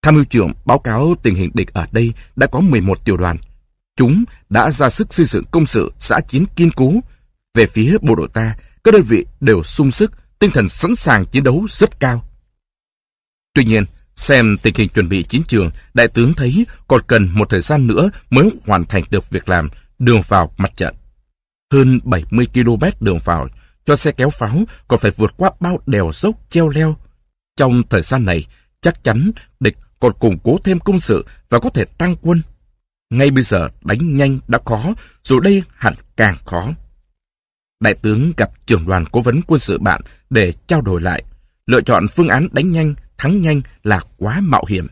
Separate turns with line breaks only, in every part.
Tham mưu trưởng báo cáo tình hình địch ở đây đã có 11 tiểu đoàn. Chúng đã ra sức xây dựng công sự giã chiến kiên cố. Về phía bộ đội ta, các đơn vị đều sung sức, tinh thần sẵn sàng chiến đấu rất cao. Tuy nhiên, xem tình hình chuẩn bị chiến trường, đại tướng thấy còn cần một thời gian nữa mới hoàn thành được việc làm đường vào mặt trận. Hơn 70 km đường vào cho xe kéo pháo còn phải vượt qua bao đèo dốc treo leo. Trong thời gian này, chắc chắn địch còn củng cố thêm công sự và có thể tăng quân. Ngay bây giờ đánh nhanh đã khó, rồi đây hẳn càng khó. Đại tướng gặp trưởng đoàn cố vấn quân sự bạn để trao đổi lại. Lựa chọn phương án đánh nhanh, thắng nhanh là quá mạo hiểm.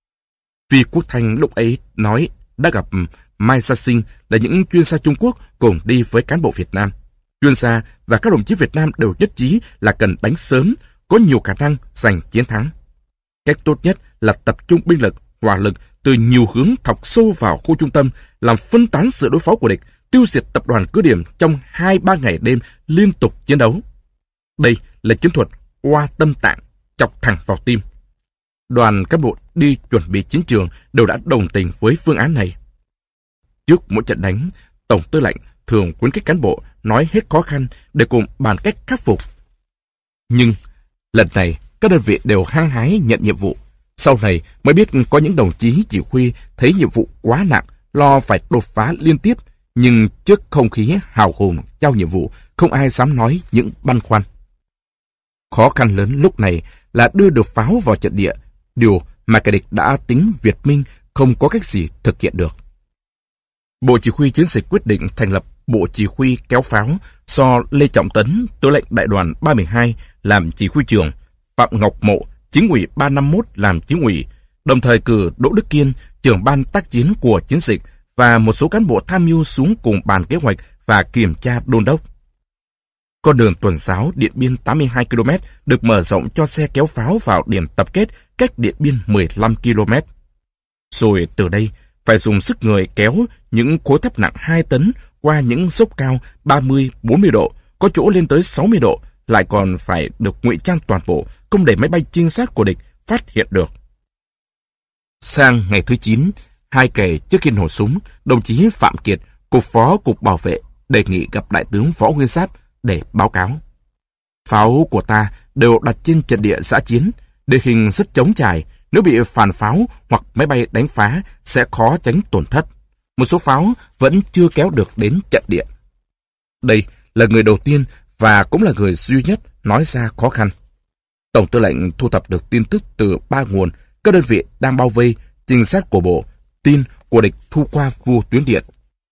Vi Quốc Thanh lúc ấy nói đã gặp Mai Sa Sinh là những chuyên gia Trung Quốc cùng đi với cán bộ Việt Nam. Chuyên gia và các đồng chí Việt Nam đều nhất trí là cần đánh sớm, có nhiều khả năng giành chiến thắng. Cách tốt nhất là tập trung binh lực, hỏa lực từ nhiều hướng thọc sâu vào khu trung tâm, làm phân tán sự đối phó của địch, tiêu diệt tập đoàn cứ điểm trong 2-3 ngày đêm liên tục chiến đấu. Đây là chiến thuật oa tâm tạng, chọc thẳng vào tim. Đoàn cán bộ đi chuẩn bị chiến trường đều đã đồng tình với phương án này. Trước mỗi trận đánh, Tổng tư lệnh thường khuyến khích cán bộ nói hết khó khăn để cùng bàn cách khắc phục. Nhưng lần này các đơn vị đều hăng hái nhận nhiệm vụ. Sau này mới biết có những đồng chí chỉ huy thấy nhiệm vụ quá nặng, lo phải đột phá liên tiếp, nhưng trước không khí hào hùng trao nhiệm vụ, không ai dám nói những băn khoăn. Khó khăn lớn lúc này là đưa được pháo vào trận địa, điều mà kẻ địch đã tính Việt Minh không có cách gì thực hiện được. Bộ Chỉ huy Chiến dịch quyết định thành lập Bộ Chỉ huy kéo pháo do Lê Trọng Tấn, tư lệnh đại đoàn 312 làm chỉ huy trưởng, Phạm Ngọc Mộ, chính ủy 351 làm chính ủy, đồng thời cử Đỗ Đức Kiên, trưởng ban tác chiến của chiến dịch và một số cán bộ tham mưu xuống cùng bàn kế hoạch và kiểm tra đôn đốc. Con đường tuần giáo Điện Biên 82 km được mở rộng cho xe kéo pháo vào điểm tập kết cách Điện Biên 15 km. Rồi từ đây phải dùng sức người kéo những khối thép nặng 2 tấn qua những dốc cao 30-40 độ, có chỗ lên tới 60 độ, lại còn phải được ngụy trang toàn bộ, không để máy bay trinh sát của địch phát hiện được. Sang ngày thứ 9, 2 ngày trước khi nổ súng, đồng chí Phạm Kiệt, cục phó cục bảo vệ, đề nghị gặp đại tướng Võ Nguyên Giáp để báo cáo. Pháo của ta đều đặt trên trận địa giã chiến, địa hình rất trống trải, nếu bị phản pháo hoặc máy bay đánh phá sẽ khó tránh tổn thất. Một số pháo vẫn chưa kéo được đến trận địa. Đây là người đầu tiên và cũng là người duy nhất nói ra khó khăn. Tổng tư lệnh thu thập được tin tức từ 3 nguồn, các đơn vị đang bao vây, trinh sát của bộ, tin của địch thu qua vô tuyến điện.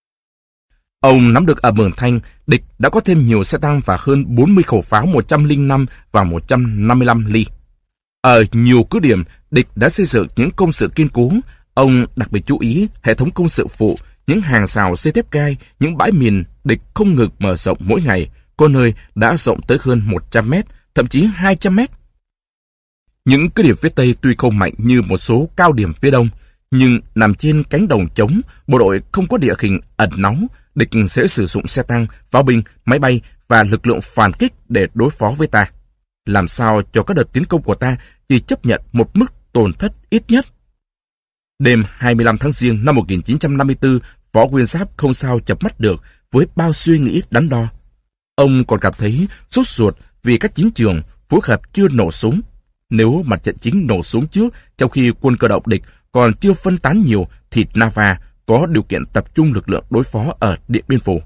Ông nắm được ở Mường Thanh, địch đã có thêm nhiều xe tăng và hơn 40 khẩu pháo 105 và 155 ly. Ở nhiều cứ điểm, địch đã xây dựng những công sự kiên cố. Ông đặc biệt chú ý hệ thống công sự phụ, những hàng rào dây thép gai, những bãi mìn địch không ngừng mở rộng mỗi ngày, có nơi đã rộng tới hơn 100 mét, thậm chí 200 mét. Những cứ điểm phía Tây tuy không mạnh như một số cao điểm phía Đông, nhưng nằm trên cánh đồng trống, bộ đội không có địa hình ẩn náu, địch sẽ sử dụng xe tăng, pháo binh, máy bay và lực lượng phản kích để đối phó với ta. Làm sao cho các đợt tiến công của ta chỉ chấp nhận một mức tổn thất ít nhất. Đêm 25 tháng Giêng năm 1954, Võ Nguyên Giáp không sao chợp mắt được với bao suy nghĩ đắn đo. Ông còn cảm thấy sốt ruột vì các chiến trường phối hợp chưa nổ súng. Nếu mặt trận chính nổ súng trước, trong khi quân cơ động địch còn chưa phân tán nhiều, thì Nava có điều kiện tập trung lực lượng đối phó ở Điện Biên Phủ.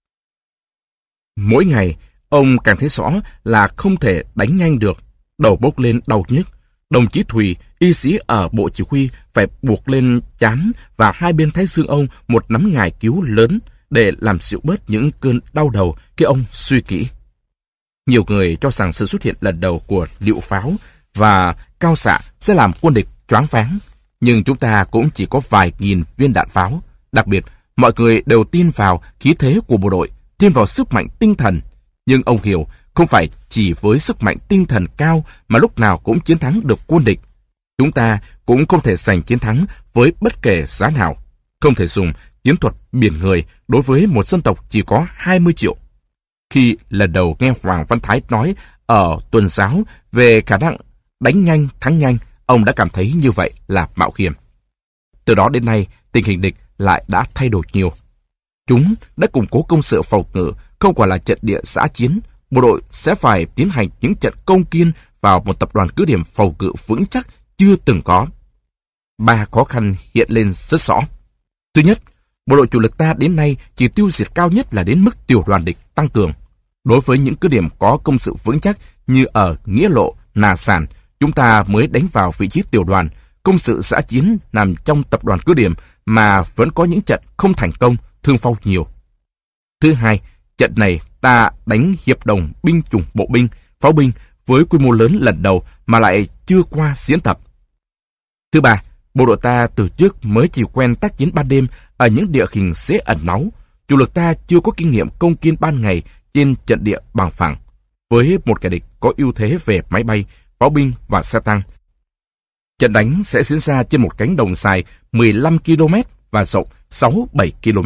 Mỗi ngày, ông càng thấy rõ là không thể đánh nhanh được, đầu bốc lên đau nhức. Đồng chí Thùy, y sĩ ở bộ chỉ huy, phải buộc lên trán và hai bên thái dương ông một nắm ngải cứu lớn để làm dịu bớt những cơn đau đầu khi ông suy kỹ. Nhiều người cho rằng sự xuất hiện lần đầu của liệu pháo và cao xạ sẽ làm quân địch choáng váng, nhưng chúng ta cũng chỉ có vài nghìn viên đạn pháo. Đặc biệt, mọi người đều tin vào khí thế của bộ đội, tin vào sức mạnh tinh thần. Nhưng ông hiểu, không phải chỉ với sức mạnh tinh thần cao mà lúc nào cũng chiến thắng được quân địch. Chúng ta cũng không thể giành chiến thắng với bất kể giá nào. Không thể dùng chiến thuật biển người đối với một dân tộc chỉ có 20 triệu. Khi lần đầu nghe Hoàng Văn Thái nói ở tuần giáo về khả năng đánh nhanh thắng nhanh, ông đã cảm thấy như vậy là mạo hiểm. Từ đó đến nay, tình hình địch lại đã thay đổi nhiều. Chúng đã củng cố công sự phòng ngự, không còn là trận địa dã chiến. Bộ đội sẽ phải tiến hành những trận công kiên vào một tập đoàn cứ điểm phòng ngự vững chắc chưa từng có. 3 khó khăn hiện lên rất rõ. Thứ nhất, bộ đội chủ lực ta đến nay chỉ tiêu diệt cao nhất là đến mức tiểu đoàn địch tăng cường. Đối với những cứ điểm có công sự vững chắc như ở Nghĩa Lộ, Nà Sản, chúng ta mới đánh vào vị trí tiểu đoàn. Công sự dã chiến nằm trong tập đoàn cứ điểm mà vẫn có những trận không thành công, thương vong nhiều. Thứ hai, trận này ta đánh hiệp đồng binh chủng bộ binh, pháo binh với quy mô lớn lần đầu mà lại chưa qua diễn tập. Thứ ba, bộ đội ta từ trước mới chỉ quen tác chiến ban đêm ở những địa hình dễ ẩn náu. Chủ lực ta chưa có kinh nghiệm công kiên ban ngày trên trận địa bằng phẳng. Với một kẻ địch có ưu thế về máy bay, pháo binh và xe tăng, trận đánh sẽ diễn ra trên một cánh đồng dài 15 km và rộng 6-7 km.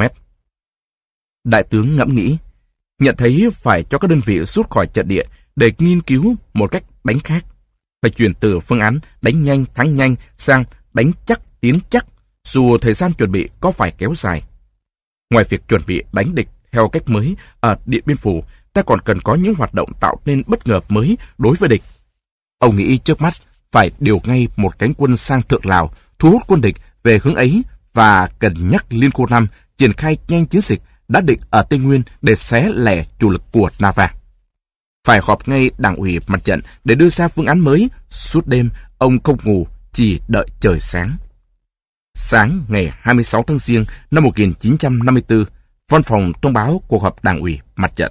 Đại tướng ngẫm nghĩ, nhận thấy phải cho các đơn vị rút khỏi trận địa để nghiên cứu một cách đánh khác. Phải chuyển từ phương án đánh nhanh thắng nhanh sang đánh chắc tiến chắc, dù thời gian chuẩn bị có phải kéo dài. Ngoài việc chuẩn bị đánh địch theo cách mới ở Điện Biên Phủ, ta còn cần có những hoạt động tạo nên bất ngờ mới đối với địch. Ông nghĩ trước mắt phải điều ngay một cánh quân sang Thượng Lào, thu hút quân địch về hướng ấy và cần nhắc Liên Khu 5 triển khai nhanh chiến dịch đã định ở Tây Nguyên để xé lẻ chủ lực của Nava. Phải họp ngay Đảng ủy mặt trận để đưa ra phương án mới. Suốt đêm, ông không ngủ, chỉ đợi trời sáng. Sáng ngày 26 tháng Giêng năm 1954, văn phòng thông báo cuộc họp Đảng ủy mặt trận.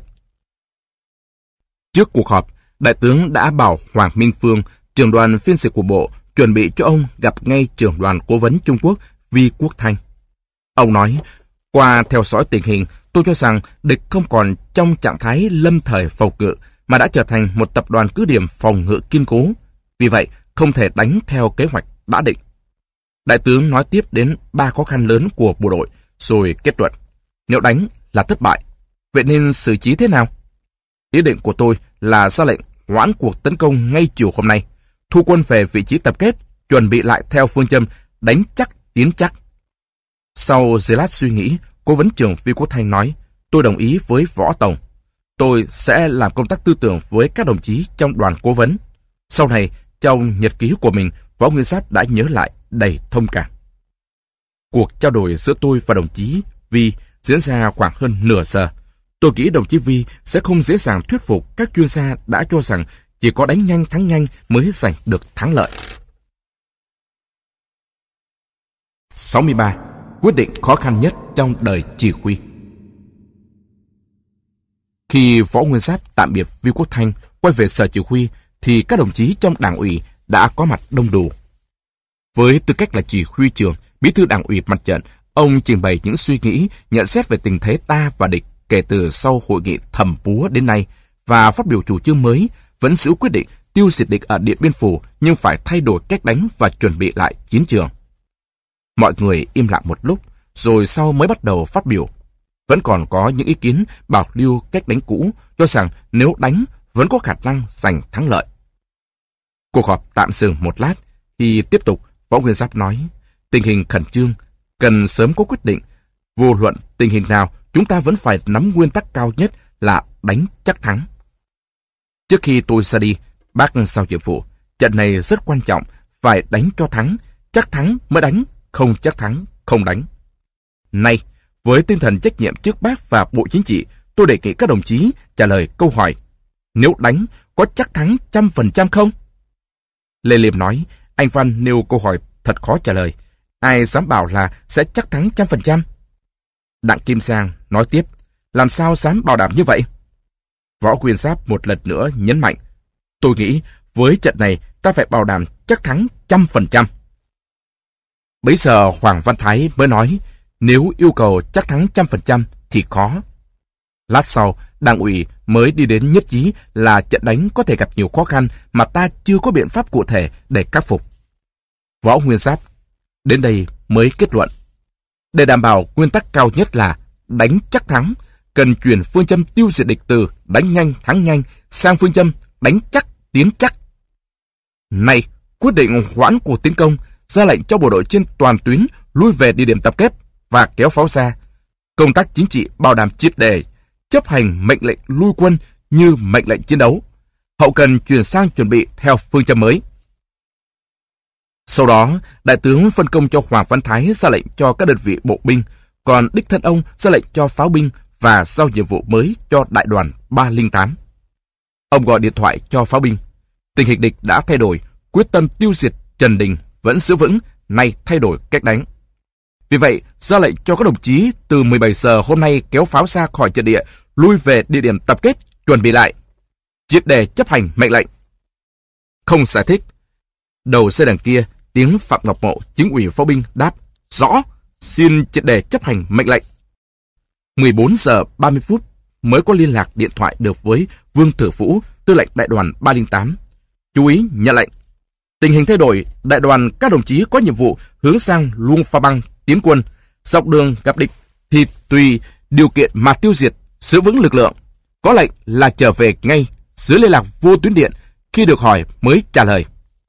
Trước cuộc họp, Đại tướng đã bảo Hoàng Minh Phương, trưởng đoàn phiên dịch của Bộ, chuẩn bị cho ông gặp ngay trưởng đoàn cố vấn Trung Quốc Vi Quốc Thanh. Ông nói, qua theo dõi tình hình, tôi cho rằng địch không còn trong trạng thái lâm thời phòng ngự, mà đã trở thành một tập đoàn cứ điểm phòng ngự kiên cố. Vì vậy, không thể đánh theo kế hoạch đã định. Đại tướng nói tiếp đến 3 khó khăn lớn của bộ đội, rồi kết luận. Nếu đánh là thất bại, vậy nên xử trí thế nào? Ý định của tôi là ra lệnh hoãn cuộc tấn công ngay chiều hôm nay, thu quân về vị trí tập kết, chuẩn bị lại theo phương châm đánh chắc tiến chắc. Sau giây lát suy nghĩ, cố vấn trưởng Vi Quốc Thanh nói, tôi đồng ý với Võ Tổng. Tôi sẽ làm công tác tư tưởng với các đồng chí trong đoàn cố vấn. Sau này, trong nhật ký của mình, Võ Nguyên Giáp đã nhớ lại đầy thông cảm. Cuộc trao đổi giữa tôi và đồng chí Vi diễn ra khoảng hơn nửa giờ. Tôi nghĩ đồng chí Vi sẽ không dễ dàng thuyết phục các chuyên gia đã cho rằng chỉ có đánh nhanh thắng nhanh mới giành được thắng lợi. 63. Quyết định khó khăn nhất trong đời chỉ huy. Khi Võ Nguyên Giáp tạm biệt Vi Quốc Thanh quay về sở chỉ huy thì các đồng chí trong Đảng ủy đã có mặt đông đủ. Với tư cách là chỉ huy trưởng, bí thư Đảng ủy mặt trận, ông trình bày những suy nghĩ, nhận xét về tình thế ta và địch kể từ sau hội nghị Thầm Búa đến nay và phát biểu chủ trương mới, vẫn giữ quyết định tiêu diệt địch ở Điện Biên Phủ nhưng phải thay đổi cách đánh và chuẩn bị lại chiến trường. Mọi người im lặng một lúc, rồi sau mới bắt đầu phát biểu. Vẫn còn có những ý kiến bảo lưu cách đánh cũ, cho rằng nếu đánh vẫn có khả năng giành thắng lợi. Cuộc họp tạm dừng một lát, thì tiếp tục Võ Nguyên Giáp nói, tình hình khẩn trương, cần sớm có quyết định. Vô luận tình hình nào, chúng ta vẫn phải nắm nguyên tắc cao nhất là đánh chắc thắng. Trước khi tôi ra đi, bác giao nhiệm vụ, trận này rất quan trọng, phải đánh cho thắng, chắc thắng mới đánh, không chắc thắng, không đánh. Nay, với tinh thần trách nhiệm trước bác và Bộ Chính trị, tôi đề nghị các đồng chí trả lời câu hỏi, nếu đánh, có chắc thắng 100% không? Lê Liêm nói, anh Văn nêu câu hỏi thật khó trả lời, ai dám bảo là sẽ chắc thắng 100%? Đặng Kim Giang nói tiếp, làm sao dám bảo đảm như vậy? Võ Nguyên Giáp một lần nữa nhấn mạnh, tôi nghĩ với trận này ta phải bảo đảm chắc thắng 100%. Bấy giờ Hoàng Văn Thái mới nói, nếu yêu cầu chắc thắng 100% thì khó. Lát sau, Đảng ủy mới đi đến nhất trí là trận đánh có thể gặp nhiều khó khăn mà ta chưa có biện pháp cụ thể để khắc phục. Võ Nguyên Giáp đến đây mới kết luận. Để đảm bảo nguyên tắc cao nhất là đánh chắc thắng, cần chuyển phương châm tiêu diệt địch từ đánh nhanh thắng nhanh sang phương châm đánh chắc tiến chắc. Nay, quyết định hoãn cuộc tiến công, ra lệnh cho bộ đội trên toàn tuyến lui về địa điểm tập kết và kéo pháo ra. Công tác chính trị bảo đảm triệt để, chấp hành mệnh lệnh lui quân như mệnh lệnh chiến đấu. Hậu cần chuyển sang chuẩn bị theo phương châm mới. Sau đó, đại tướng phân công cho Hoàng Văn Thái ra lệnh cho các đơn vị bộ binh, còn đích thân ông ra lệnh cho pháo binh và giao nhiệm vụ mới cho đại đoàn 308. Ông gọi điện thoại cho pháo binh. Tình hình địch đã thay đổi, quyết tâm tiêu diệt Trần Đình vẫn giữ vững, nay thay đổi cách đánh. Vì vậy, ra lệnh cho các đồng chí từ 17 giờ hôm nay kéo pháo ra khỏi trận địa, lui về địa điểm tập kết, chuẩn bị lại. Triệt để chấp hành mệnh lệnh. Không giải thích. Đầu dây đằng kia, tiếng Phạm Ngọc Mộ, chính ủy pháo binh đáp: rõ, xin triệt để chấp hành mệnh lệnh. 14 giờ 30 phút mới có liên lạc điện thoại được với Vương Thừa Vũ, tư lệnh đại đoàn 308. Chú ý nhận lệnh. Tình hình thay đổi, đại đoàn các đồng chí có nhiệm vụ hướng sang Luông Pha Băng tiến quân. Dọc đường gặp địch thì tùy điều kiện mà tiêu diệt, giữ vững lực lượng. Có lệnh là trở về ngay, dưới liên lạc vô tuyến điện, khi được hỏi mới trả lời.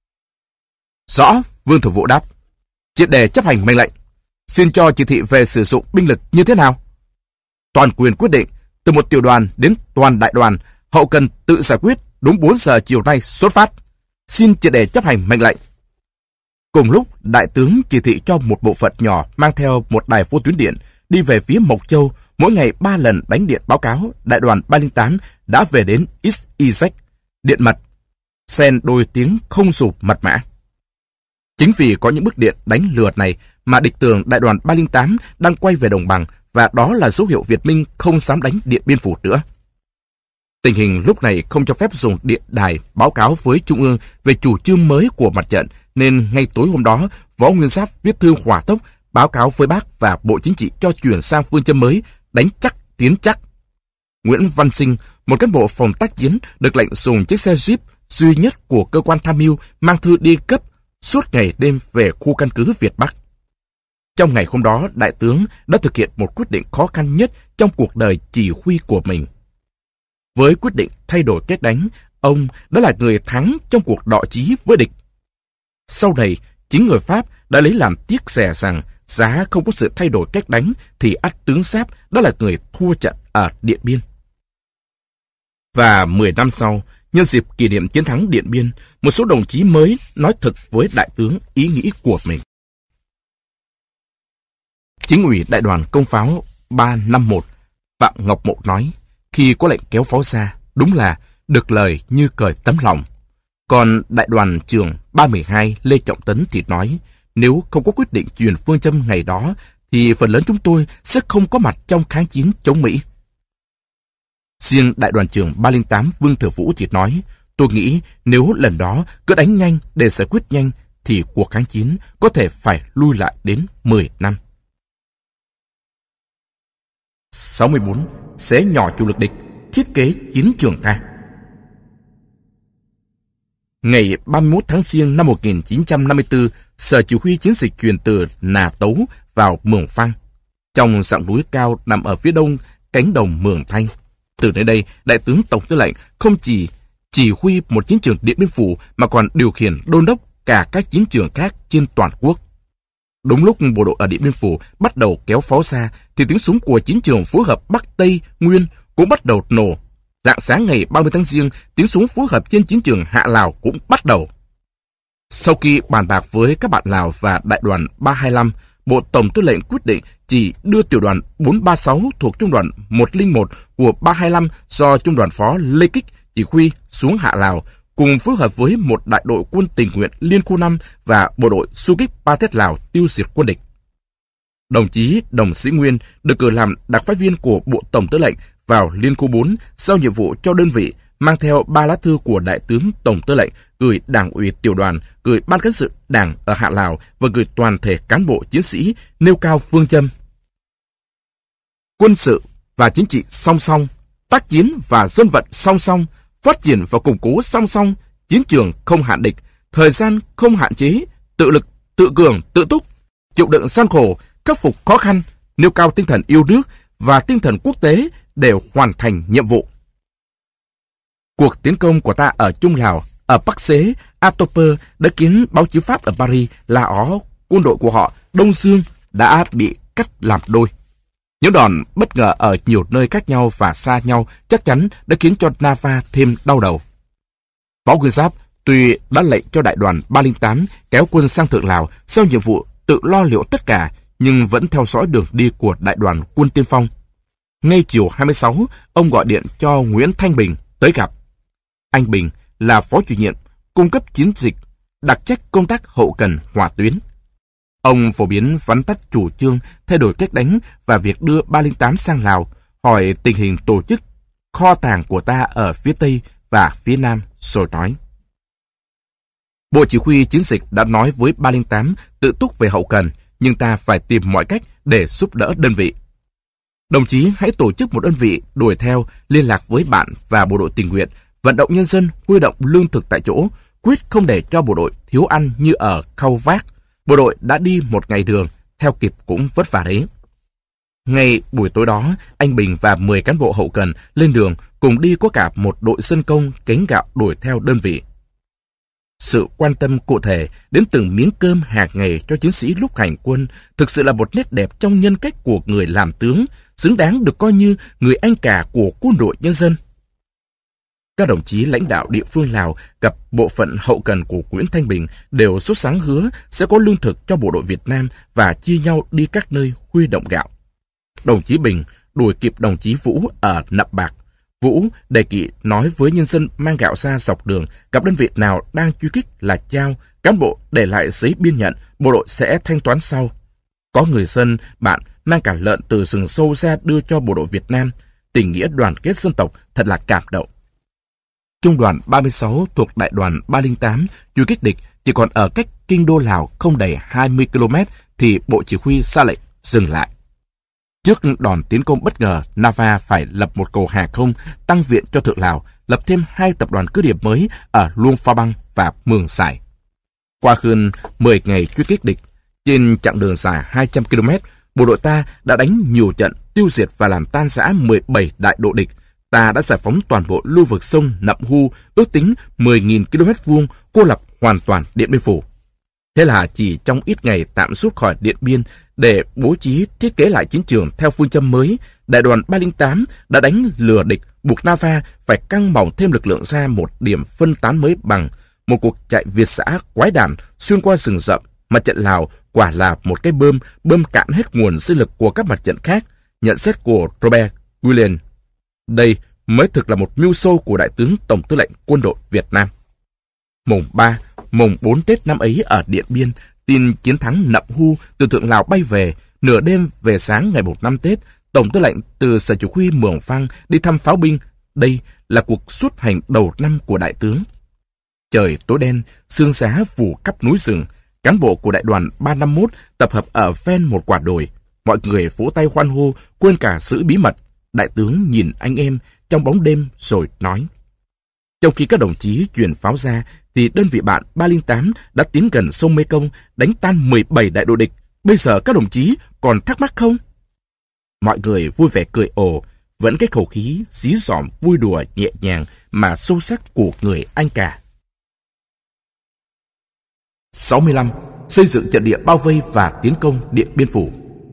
Rõ, Vương Thừa Vũ đáp. Triệt để chấp hành mệnh lệnh. Xin cho chỉ thị về sử dụng binh lực như thế nào? Toàn quyền quyết định, từ một tiểu đoàn đến toàn đại đoàn, hậu cần tự giải quyết, đúng 4 giờ chiều nay xuất phát. Xin triệt để chấp hành mệnh lệnh. Cùng lúc, đại tướng chỉ thị cho một bộ phận nhỏ mang theo một đài vô tuyến điện đi về phía Mộc Châu, mỗi ngày 3 lần đánh điện báo cáo đại đoàn 308 đã về đến XYZ, điện mật, xen đôi tiếng không sụp mật mã. Chính vì có những bức điện đánh lừa này mà địch tưởng đại đoàn 308 đang quay về đồng bằng, và đó là dấu hiệu Việt Minh không dám đánh Điện Biên Phủ nữa. Tình hình lúc này không cho phép dùng điện đài báo cáo với Trung ương về chủ trương mới của mặt trận, nên ngay tối hôm đó, Võ Nguyên Giáp viết thư hỏa tốc báo cáo với Bác và Bộ Chính trị cho chuyển sang phương châm mới, đánh chắc tiến chắc. Nguyễn Văn Sinh, một cán bộ phòng tác chiến, được lệnh dùng chiếc xe Jeep duy nhất của cơ quan tham mưu mang thư đi cấp suốt ngày đêm về khu căn cứ Việt Bắc. Trong ngày hôm đó, đại tướng đã thực hiện một quyết định khó khăn nhất trong cuộc đời chỉ huy của mình. Với quyết định thay đổi cách đánh, ông đã là người thắng trong cuộc đọ chí với địch. Sau này, chính người Pháp đã lấy làm tiếc rẻ rằng giá không có sự thay đổi cách đánh thì ắt tướng Giáp đã là người thua trận ở Điện Biên. Và 10 năm sau, nhân dịp kỷ niệm chiến thắng Điện Biên, một số đồng chí mới nói thực với đại tướng ý nghĩ của mình. Chính ủy đại đoàn công pháo 351 Phạm Ngọc Mộ nói, khi có lệnh kéo pháo ra, đúng là được lời như cởi tấm lòng. Còn đại đoàn trưởng 312 Lê Trọng Tấn thì nói, nếu không có quyết định chuyển phương châm ngày đó, thì phần lớn chúng tôi sẽ không có mặt trong kháng chiến chống Mỹ. Riêng đại đoàn trưởng 308 Vương Thừa Vũ thì nói, tôi nghĩ nếu lần đó cứ đánh nhanh để giải quyết nhanh, thì cuộc kháng chiến có thể phải lui lại đến 10 năm. 64. Xé nhỏ chủ lực địch, thiết kế chiến trường ta. Ngày 31 tháng Giêng năm 1954, Sở Chỉ huy chiến dịch chuyển từ Nà Tấu vào Mường Phăng, trong dãy núi cao nằm ở phía đông cánh đồng Mường Thanh. Từ nơi đây, đại tướng tổng tư lệnh không chỉ huy một chiến trường Điện Biên Phủ mà còn điều khiển đôn đốc cả các chiến trường khác trên toàn quốc. Đúng lúc bộ đội ở Điện Biên Phủ bắt đầu kéo pháo ra, thì tiếng súng của chiến trường phối hợp Bắc Tây Nguyên cũng bắt đầu nổ. Rạng sáng ngày 30 tháng Giêng, tiếng súng phối hợp trên chiến trường Hạ Lào cũng bắt đầu. Sau khi bàn bạc với các bạn Lào và đại đoàn 325, Bộ Tổng tư lệnh quyết định chỉ đưa tiểu đoàn 436 thuộc trung đoàn 101 của 325 do trung đoàn phó Lê Kích chỉ huy xuống Hạ Lào, cùng phối hợp với một đại đội quân tình nguyện Liên khu 5 và bộ đội du kích Ba Tét Lào tiêu diệt quân địch. Đồng chí Đồng Sĩ Nguyên được cử làm đặc phái viên của Bộ Tổng tư lệnh vào Liên khu 4, giao nhiệm vụ cho đơn vị, mang theo 3 lá thư của đại tướng Tổng tư lệnh, gửi Đảng ủy tiểu đoàn, gửi Ban cán sự Đảng ở Hạ Lào và gửi toàn thể cán bộ chiến sĩ, nêu cao phương châm quân sự và chính trị song song, tác chiến và dân vận song song, phát triển và củng cố song song, chiến trường không hạn địch, thời gian không hạn chế, tự lực, tự cường, tự túc, chịu đựng gian khổ, khắc phục khó khăn, nêu cao tinh thần yêu nước và tinh thần quốc tế để hoàn thành nhiệm vụ. Cuộc tiến công của ta ở Trung Lào ở Bắc Xế, Atoper đã khiến báo chí Pháp ở Paris là quân đội của họ Đông Dương đã bị cắt làm đôi. Những đòn bất ngờ ở nhiều nơi khác nhau và xa nhau chắc chắn đã khiến cho Navarre thêm đau đầu. Võ Nguyên Giáp tuy đã lệnh cho đại đoàn 308 kéo quân sang Thượng Lào sau nhiệm vụ tự lo liệu tất cả, nhưng vẫn theo dõi đường đi của đại đoàn quân tiên phong. Ngay chiều 26, ông gọi điện cho Nguyễn Thanh Bình tới gặp. Anh Bình là phó chủ nhiệm, cung cấp chiến dịch, đặc trách công tác hậu cần hỏa tuyến. Ông phổ biến vắn tắt chủ trương thay đổi cách đánh và việc đưa 308 sang Lào, hỏi tình hình tổ chức kho tàng của ta ở phía Tây và phía Nam, rồi nói. Bộ chỉ huy chiến dịch đã nói với 308 tự túc về hậu cần, nhưng ta phải tìm mọi cách để giúp đỡ đơn vị. Đồng chí hãy tổ chức một đơn vị đuổi theo, liên lạc với bạn và bộ đội tình nguyện, vận động nhân dân huy động lương thực tại chỗ, quyết không để cho bộ đội thiếu ăn như ở Khao Vác. Bộ đội đã đi một ngày đường, theo kịp cũng vất vả đấy. Ngay buổi tối đó, anh Bình và 10 cán bộ hậu cần lên đường, cùng đi có cả một đội dân công cánh gạo đuổi theo đơn vị. Sự quan tâm cụ thể đến từng miếng cơm hàng ngày cho chiến sĩ lúc hành quân thực sự là một nét đẹp trong nhân cách của người làm tướng, xứng đáng được coi như người anh cả của quân đội nhân dân. Các đồng chí lãnh đạo địa phương Lào gặp bộ phận hậu cần của Nguyễn Thanh Bình đều sốt sắng hứa sẽ có lương thực cho bộ đội Việt Nam và chia nhau đi các nơi huy động gạo. Đồng chí Bình đuổi kịp đồng chí Vũ ở Nậm Bạc. Vũ đề nghị nói với nhân dân mang gạo ra dọc đường, gặp đơn vị nào đang truy kích là trao, cán bộ để lại giấy biên nhận, bộ đội sẽ thanh toán sau. Có người dân bạn mang cả lợn từ rừng sâu ra đưa cho bộ đội Việt Nam. Tình nghĩa đoàn kết dân tộc thật là cảm động. Trung đoàn 36 thuộc đại đoàn 308 truy kích địch chỉ còn ở cách kinh đô Lào không đầy 20 km thì bộ chỉ huy ra lệnh dừng lại. Trước đòn tiến công bất ngờ, Navarre phải lập một cầu hàng không tăng viện cho Thượng Lào, lập thêm 2 tập đoàn cứ điểm mới ở Luông Pha Băng và Mường Sải. Qua hơn 10 ngày truy kích địch, trên chặng đường dài 200 km, bộ đội ta đã đánh nhiều trận, tiêu diệt và làm tan rã 17 đại đội địch. Ta đã giải phóng toàn bộ lưu vực sông Nậm Hu, ước tính 10.000 km2, cô lập hoàn toàn Điện Biên Phủ. Thế là chỉ trong ít ngày tạm rút khỏi Điện Biên để bố trí thiết kế lại chiến trường theo phương châm mới, đại đoàn 308 đã đánh lừa địch, buộc Navarre phải căng mỏng thêm lực lượng ra một điểm phân tán mới bằng một cuộc chạy Việt xã quái đản xuyên qua rừng rậm. Mặt trận Lào quả là một cái bơm cạn hết nguồn sinh lực của các mặt trận khác, nhận xét của Robert Guillain. Đây mới thực là một mưu sâu của Đại tướng Tổng tư lệnh Quân đội Việt Nam. Mùng 3, mùng 4 Tết năm ấy ở Điện Biên, tin chiến thắng Nậm Hu từ Thượng Lào bay về. Nửa đêm về sáng ngày 1 năm Tết, Tổng tư lệnh từ sở chỉ huy Mường Phăng đi thăm pháo binh. Đây là cuộc xuất hành đầu năm của đại tướng. Trời tối đen, sương giá phủ khắp núi rừng. Cán bộ của đại đoàn 351 tập hợp ở ven một quả đồi. Mọi người vỗ tay hoan hô, quên cả giữ bí mật. Đại tướng nhìn anh em trong bóng đêm rồi nói. Trong khi các đồng chí chuyển pháo ra, thì đơn vị bạn 308 đã tiến gần sông Mekong, đánh tan 17 đại đội địch. Bây giờ các đồng chí còn thắc mắc không? Mọi người vui vẻ cười ồ, vẫn cái khẩu khí dí dỏm vui đùa nhẹ nhàng mà sâu sắc của người anh cả. 65. Xây dựng trận địa bao vây và tiến công Điện Biên Phủ.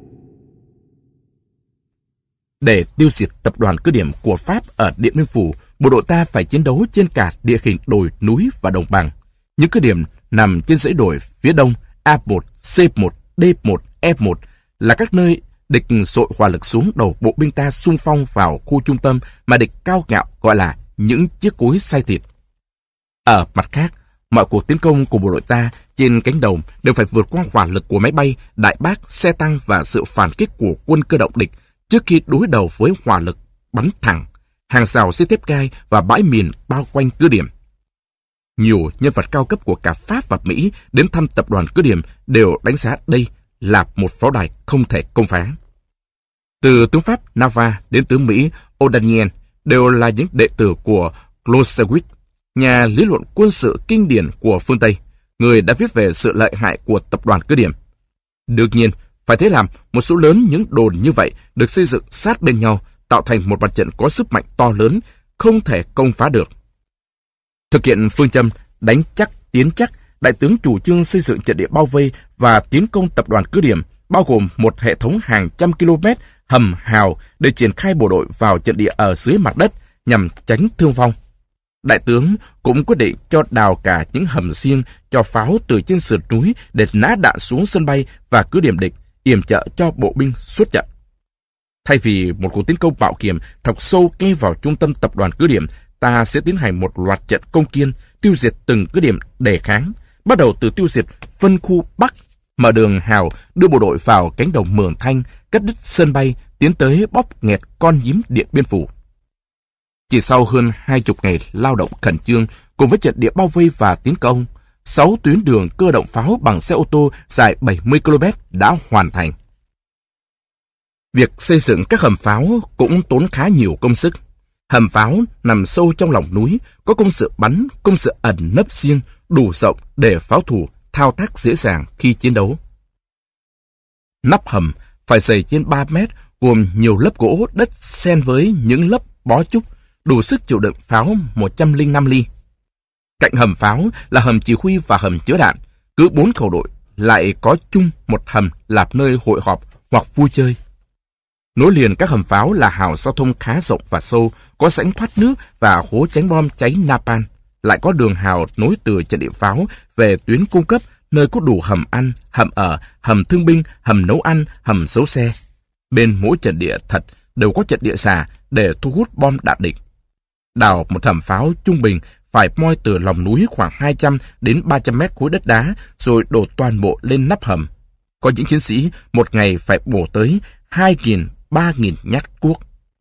Để tiêu diệt tập đoàn cứ điểm của Pháp ở Điện Biên Phủ, bộ đội ta phải chiến đấu trên cả địa hình đồi, núi và đồng bằng. Những cứ điểm nằm trên dãy đồi phía đông A1, C1, D1, E1 là các nơi địch dội hỏa lực xuống đầu bộ binh ta xung phong vào khu trung tâm mà địch cao ngạo gọi là những chiếc cối xay thịt. Ở mặt khác, mọi cuộc tiến công của bộ đội ta trên cánh đồng đều phải vượt qua hỏa lực của máy bay, đại bác, xe tăng và sự phản kích của quân cơ động địch trước khi đối đầu với hỏa lực bắn thẳng, hàng rào dây thép gai và bãi mìn bao quanh cứ điểm. Nhiều nhân vật cao cấp của cả Pháp và Mỹ đến thăm tập đoàn cứ điểm đều đánh giá đây là một pháo đài không thể công phá. Từ tướng Pháp Navarre đến tướng Mỹ O'Daniel đều là những đệ tử của Clausewitz, nhà lý luận quân sự kinh điển của phương Tây, người đã viết về sự lợi hại của tập đoàn cứ điểm. Đương nhiên, phải thế làm, một số lớn những đồn như vậy được xây dựng sát bên nhau, tạo thành một mặt trận có sức mạnh to lớn, không thể công phá được. Thực hiện phương châm Đánh chắc, tiến chắc, đại tướng chủ trương xây dựng trận địa bao vây và tiến công tập đoàn cứ điểm, bao gồm một hệ thống hàng trăm km hầm hào để triển khai bộ đội vào trận địa ở dưới mặt đất nhằm tránh thương vong. Đại tướng cũng quyết định cho đào cả những hầm riêng cho pháo từ trên sườn núi để nã đạn xuống sân bay và cứ điểm địch, yểm trợ cho bộ binh xuất trận. Thay vì một cuộc tiến công bạo kiểm thọc sâu ngay vào trung tâm tập đoàn cứ điểm, ta sẽ tiến hành một loạt trận công kiên, tiêu diệt từng cứ điểm đề kháng, bắt đầu từ tiêu diệt phân khu Bắc, mở đường hào đưa bộ đội vào cánh đồng Mường Thanh, cắt đứt sân bay, tiến tới bóp nghẹt con nhím Điện Biên Phủ. Chỉ sau hơn 20 ngày lao động khẩn trương cùng với trận địa bao vây và tiến công, 6 tuyến đường cơ động pháo bằng xe ô tô dài 70 km đã hoàn thành. Việc xây dựng các hầm pháo cũng tốn khá nhiều công sức. Hầm pháo nằm sâu trong lòng núi, có công sự bắn, công sự ẩn nấp riêng, đủ rộng để pháo thủ thao tác dễ dàng khi chiến đấu. Nắp hầm phải dày trên 3 mét, gồm nhiều lớp gỗ đất xen với những lớp bó trúc, đủ sức chịu đựng pháo 105 ly. Cạnh hầm pháo là hầm chỉ huy và hầm chứa đạn. Cứ 4 khẩu đội lại có chung một hầm làm nơi hội họp hoặc vui chơi. Nối liền các hầm pháo là hào giao thông khá rộng và sâu, có rãnh thoát nước và hố tránh bom cháy napalm. Lại có đường hào nối từ trận địa pháo về tuyến cung cấp, nơi có đủ hầm ăn, hầm ở, hầm thương binh, hầm nấu ăn, hầm giấu xe. Bên mỗi trận địa thật đều có trận địa xà để thu hút bom đạn địch. Đào một hầm pháo trung bình phải moi từ lòng núi khoảng 200 đến 300 mét khối đất đá, rồi đổ toàn bộ lên nắp hầm. Có những chiến sĩ một ngày phải bổ tới 2.000, 3.000 nhát cuốc.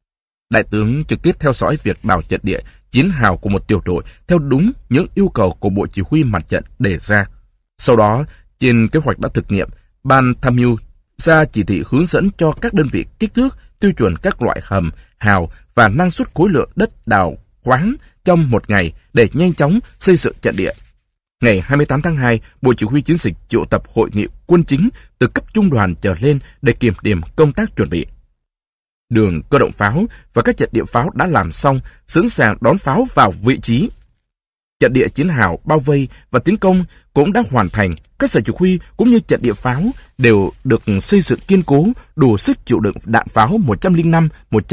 Đại tướng trực tiếp theo dõi việc đào trận địa, chiến hào của một tiểu đội theo đúng những yêu cầu của Bộ Chỉ huy Mặt trận đề ra. Sau đó, trên kế hoạch đã thực nghiệm, Ban tham mưu ra chỉ thị hướng dẫn cho các đơn vị kích thước, tiêu chuẩn các loại hầm, hào và năng suất khối lượng đất đào khoáng trong một ngày để nhanh chóng xây dựng trận địa. Ngày 28 tháng 2, Bộ Chỉ huy Chiến dịch triệu tập hội nghị quân chính từ cấp trung đoàn trở lên để kiểm điểm công tác chuẩn bị. Đường cơ động pháo và các trận địa pháo đã làm xong, sẵn sàng đón pháo vào vị trí. Trận địa chiến hào bao vây và tiến công cũng đã hoàn thành. Các sở chỉ huy cũng như trận địa pháo đều được xây dựng kiên cố, đủ sức chịu đựng đạn pháo 105,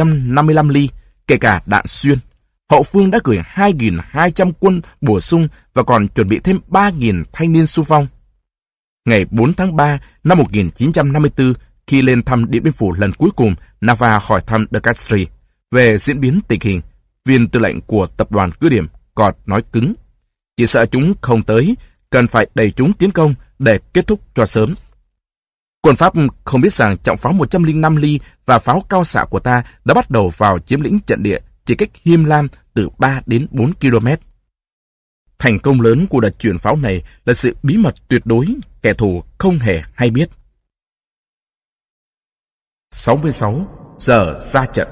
155 ly, kể cả đạn xuyên. Hậu phương đã gửi 2.200 quân bổ sung và còn chuẩn bị thêm 3.000 thanh niên xung phong. Ngày 4 tháng 3 năm 1954, khi lên thăm Điện Biên Phủ lần cuối cùng, Nava hỏi thăm De Castries về diễn biến tình hình. Viên tư lệnh của tập đoàn cứ điểm còn nói cứng: chỉ sợ chúng không tới, cần phải đẩy chúng tiến công để kết thúc cho sớm. Quân Pháp không biết rằng trọng pháo 105 ly và pháo cao xạ của ta đã bắt đầu vào chiếm lĩnh trận địa chỉ cách Him Lam từ 3 đến 4 km. Thành công lớn của đợt chuyển pháo này là sự bí mật tuyệt đối, kẻ thù không hề hay biết. 66 giờ ra trận.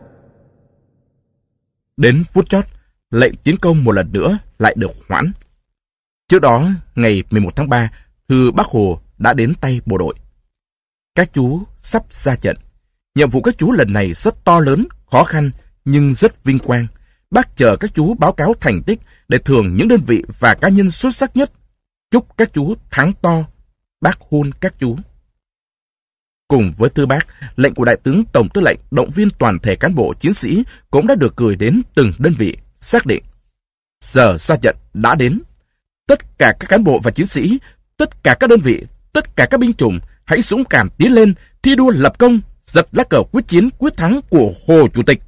Đến phút chót, lệnh tiến công một lần nữa lại được hoãn. Trước đó, ngày 11 tháng 3, thư Bác Hồ đã đến tay bộ đội. Các chú sắp ra trận. Nhiệm vụ các chú lần này rất to lớn, khó khăn, nhưng rất vinh quang. Bác chờ các chú báo cáo thành tích để thưởng những đơn vị và cá nhân xuất sắc nhất. Chúc các chú thắng to. Bác hôn các chú. Cùng với thư bác, lệnh của Đại tướng Tổng tư lệnh động viên toàn thể cán bộ chiến sĩ cũng đã được gửi đến từng đơn vị, xác định giờ ra trận đã đến. Tất cả các cán bộ và chiến sĩ, tất cả các đơn vị, tất cả các binh chủng hãy dũng cảm tiến lên, thi đua lập công, giật lá cờ quyết chiến quyết thắng của Hồ Chủ tịch.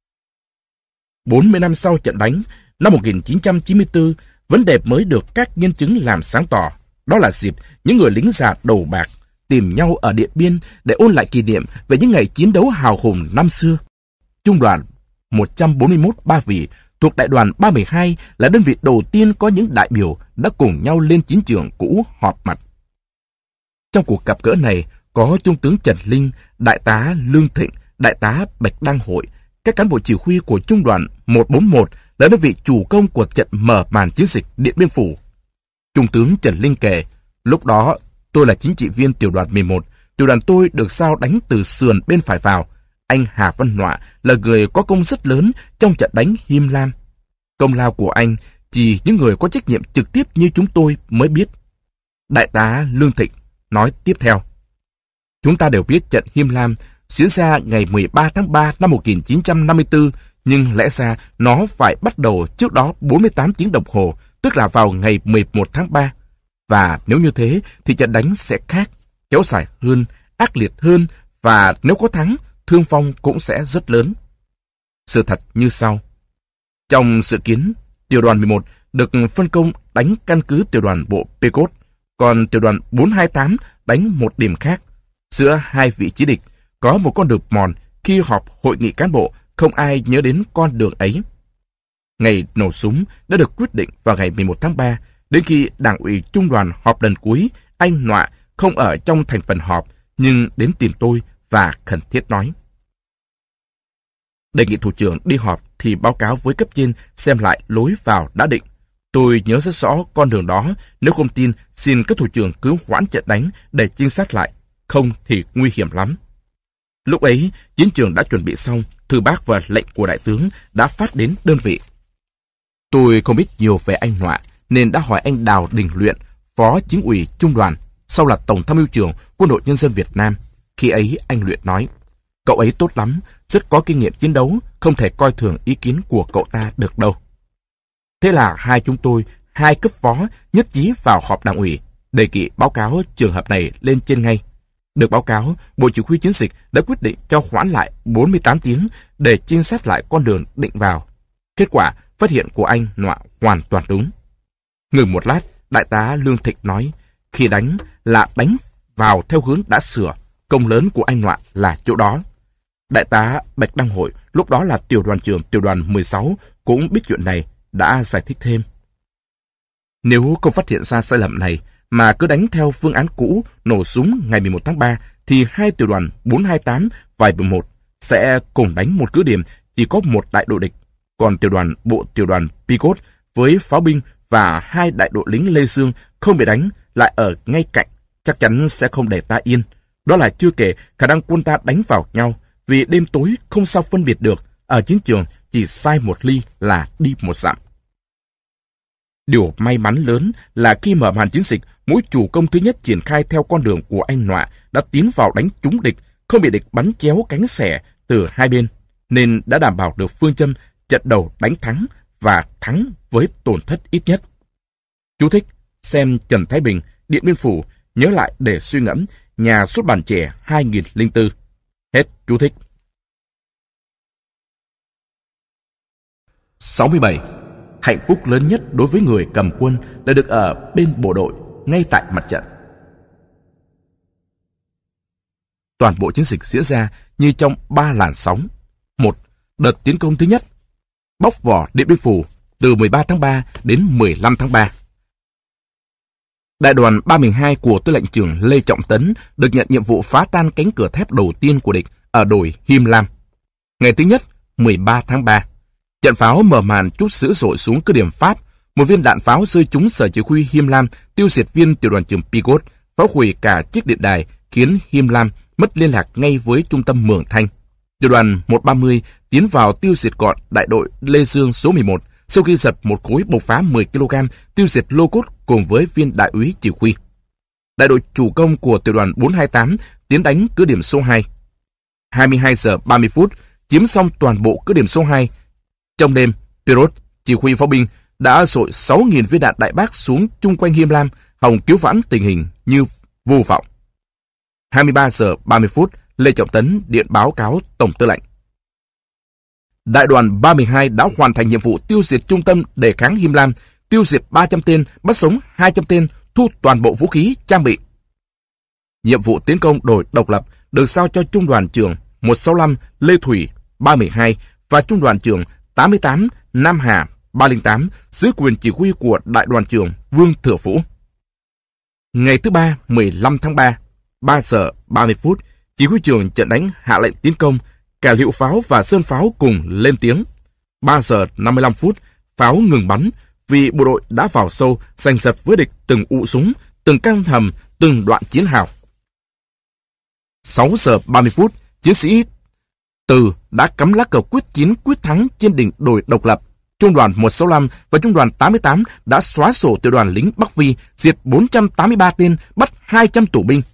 40 năm sau trận đánh, năm 1994, vấn đề mới được các nhân chứng làm sáng tỏ. Đó là dịp những người lính già đầu bạc tìm nhau ở Điện Biên để ôn lại kỷ niệm về những ngày chiến đấu hào hùng năm xưa. Trung đoàn 141 Ba Vì thuộc Đại đoàn 312 là đơn vị đầu tiên có những đại biểu đã cùng nhau lên chiến trường cũ họp mặt. Trong cuộc gặp gỡ này có Trung tướng Trần Linh, Đại tá Lương Thịnh, Đại tá Bạch Đăng Hội, các cán bộ chỉ huy của Trung đoàn 141 là đơn vị chủ công của trận mở màn chiến dịch Điện Biên Phủ. Trung tướng Trần Linh kể, lúc đó tôi là chính trị viên tiểu đoàn 11, tiểu đoàn tôi được sao đánh từ sườn bên phải vào. Anh Hà Văn Nọa là người có công rất lớn trong trận đánh Him Lam. Công lao của anh chỉ những người có trách nhiệm trực tiếp như chúng tôi mới biết. Đại tá Lương Thịnh nói tiếp theo. Chúng ta đều biết trận Hiêm Lam diễn ra ngày 13 tháng 3 năm 1954, nhưng lẽ ra nó phải bắt đầu trước đó 48 tiếng đồng hồ, tức là vào ngày 11 tháng 3. Và nếu như thế thì trận đánh sẽ khác, kéo dài hơn, ác liệt hơn, và nếu có thắng, thương vong cũng sẽ rất lớn. Sự thật như sau. Trong dự kiến, tiểu đoàn 11 được phân công đánh căn cứ tiểu đoàn bộ Pecos, còn tiểu đoàn 428 đánh một điểm khác. Giữa hai vị trí địch có một con đường mòn, khi họp hội nghị cán bộ, không ai nhớ đến con đường ấy. Ngày nổ súng đã được quyết định vào ngày 11 tháng 3, đến khi Đảng ủy Trung đoàn họp lần cuối, anh Nọa không ở trong thành phần họp, nhưng đến tìm tôi và khẩn thiết nói. Đề nghị thủ trưởng đi họp thì báo cáo với cấp trên xem lại lối vào đã định. Tôi nhớ rất rõ con đường đó, nếu không tin xin các thủ trưởng cứ hoãn trận đánh để trinh sát lại, không thì nguy hiểm lắm. Lúc ấy, chiến trường đã chuẩn bị xong, thư bác và lệnh của đại tướng đã phát đến đơn vị. Tôi không biết nhiều về anh Nọa, nên đã hỏi anh Đào Đình Luyện, phó chính ủy trung đoàn, sau là tổng tham mưu trưởng Quân đội Nhân dân Việt Nam. Khi ấy anh Luyện nói, cậu ấy tốt lắm, rất có kinh nghiệm chiến đấu, không thể coi thường ý kiến của cậu ta được đâu. Thế là hai chúng tôi, hai cấp phó, nhất trí vào họp đảng ủy, đề nghị báo cáo trường hợp này lên trên ngay. Được báo cáo, Bộ Chỉ huy Chiến dịch đã quyết định cho hoãn lại 48 tiếng để trinh sát lại con đường định vào. Kết quả, phát hiện của anh Nọa hoàn toàn đúng. Ngừng một lát, đại tá Lương Thịnh nói, khi đánh là đánh vào theo hướng đã sửa, công lớn của anh Nọa là chỗ đó. Đại tá Bạch Đăng Hội, lúc đó là tiểu đoàn trưởng tiểu đoàn 16, cũng biết chuyện này, đã giải thích thêm. Nếu không phát hiện ra sai lầm này, mà cứ đánh theo phương án cũ nổ súng ngày 11 tháng 3, thì hai tiểu đoàn 428 và 11 sẽ cùng đánh một cứ điểm chỉ có một đại đội địch. Còn tiểu đoàn Picot với pháo binh và hai đại đội lính Lê Dương không bị đánh lại ở ngay cạnh, chắc chắn sẽ không để ta yên. Đó là chưa kể khả năng quân ta đánh vào nhau, vì đêm tối không sao phân biệt được, ở chiến trường chỉ sai một ly là đi một dặm. Điều may mắn lớn là khi mở màn chiến dịch, mũi chủ công thứ nhất triển khai theo con đường của anh Nọa đã tiến vào đánh trúng địch, không bị địch bắn chéo cánh xẻ từ hai bên, nên đã đảm bảo được phương châm trận đầu đánh thắng và thắng với tổn thất ít nhất. Chú thích, xem Trần Thái Bình, Điện Biên Phủ, nhớ lại để suy ngẫm, Nhà xuất bản trẻ 2004. Hết chú thích. 67. Hạnh phúc lớn nhất đối với người cầm quân là được ở bên bộ đội, ngay tại mặt trận. Toàn bộ chiến dịch diễn ra như trong 3 làn sóng. 1. Đợt tiến công thứ nhất, bóc vỏ Điện Biên Phủ từ 13 tháng 3 đến 15 tháng 3. Đại đoàn 312 của tư lệnh trưởng Lê Trọng Tấn được nhận nhiệm vụ phá tan cánh cửa thép đầu tiên của địch ở đồi Hiêm Lam. Ngày thứ nhất, 13 tháng 3, trận pháo mở màn chút dữ dội xuống cứ điểm Pháp. Một viên đạn pháo rơi trúng sở chỉ huy Hiêm Lam, tiêu diệt viên tiểu đoàn trưởng Picot, phá hủy cả chiếc điện đài, khiến Hiêm Lam mất liên lạc ngay với trung tâm Mường Thanh. Tiểu đoàn 130 tiến vào tiêu diệt gọn đại đội Lê Dương số 11, sau khi giật một khối bộc phá 10 kg, tiêu diệt lô cốt cùng với viên đại úy chỉ huy. Đại đội chủ công của tiểu đoàn 428 tiến đánh cứ điểm số 2. 22 giờ 30 phút, chiếm xong toàn bộ cứ điểm số 2. Trong đêm, Pirot, chỉ huy pháo binh, đã dội 6.000 viên đạn đại bác xuống chung quanh Hiêm Lam, hòng cứu vãn tình hình như vô vọng. 23 giờ 30 phút, Lê Trọng Tấn điện báo cáo Tổng tư lệnh. Đại đoàn 312 đã hoàn thành nhiệm vụ tiêu diệt trung tâm đề kháng Hiêm Lam, tiêu diệt 300 tên, bắt sống 200 tên, thu toàn bộ vũ khí, trang bị. Nhiệm vụ tiến công đồi độc lập được giao cho trung đoàn trưởng 165 Lê Thủy 312 và trung đoàn trưởng 88 Nam Hà 308 dưới quyền chỉ huy của đại đoàn trưởng Vương Thừa Vũ. Ngày thứ ba, 15 tháng 3, 3 giờ 30 phút, chỉ huy trưởng trận đánh hạ lệnh tiến công, cả liệu pháo và sơn pháo cùng lên tiếng. 3 giờ 55 phút, pháo ngừng bắn vì bộ đội đã vào sâu, giành giật với địch từng ụ súng, từng căn hầm, từng đoạn chiến hào. 6 giờ 30 phút, chiến sĩ Từ đã cắm lá cờ quyết chiến quyết thắng trên đỉnh đồi độc lập. Trung đoàn 165 và Trung đoàn 88 đã xóa sổ tiểu đoàn lính Bắc Vi, diệt 483 tên, bắt 200 tù binh.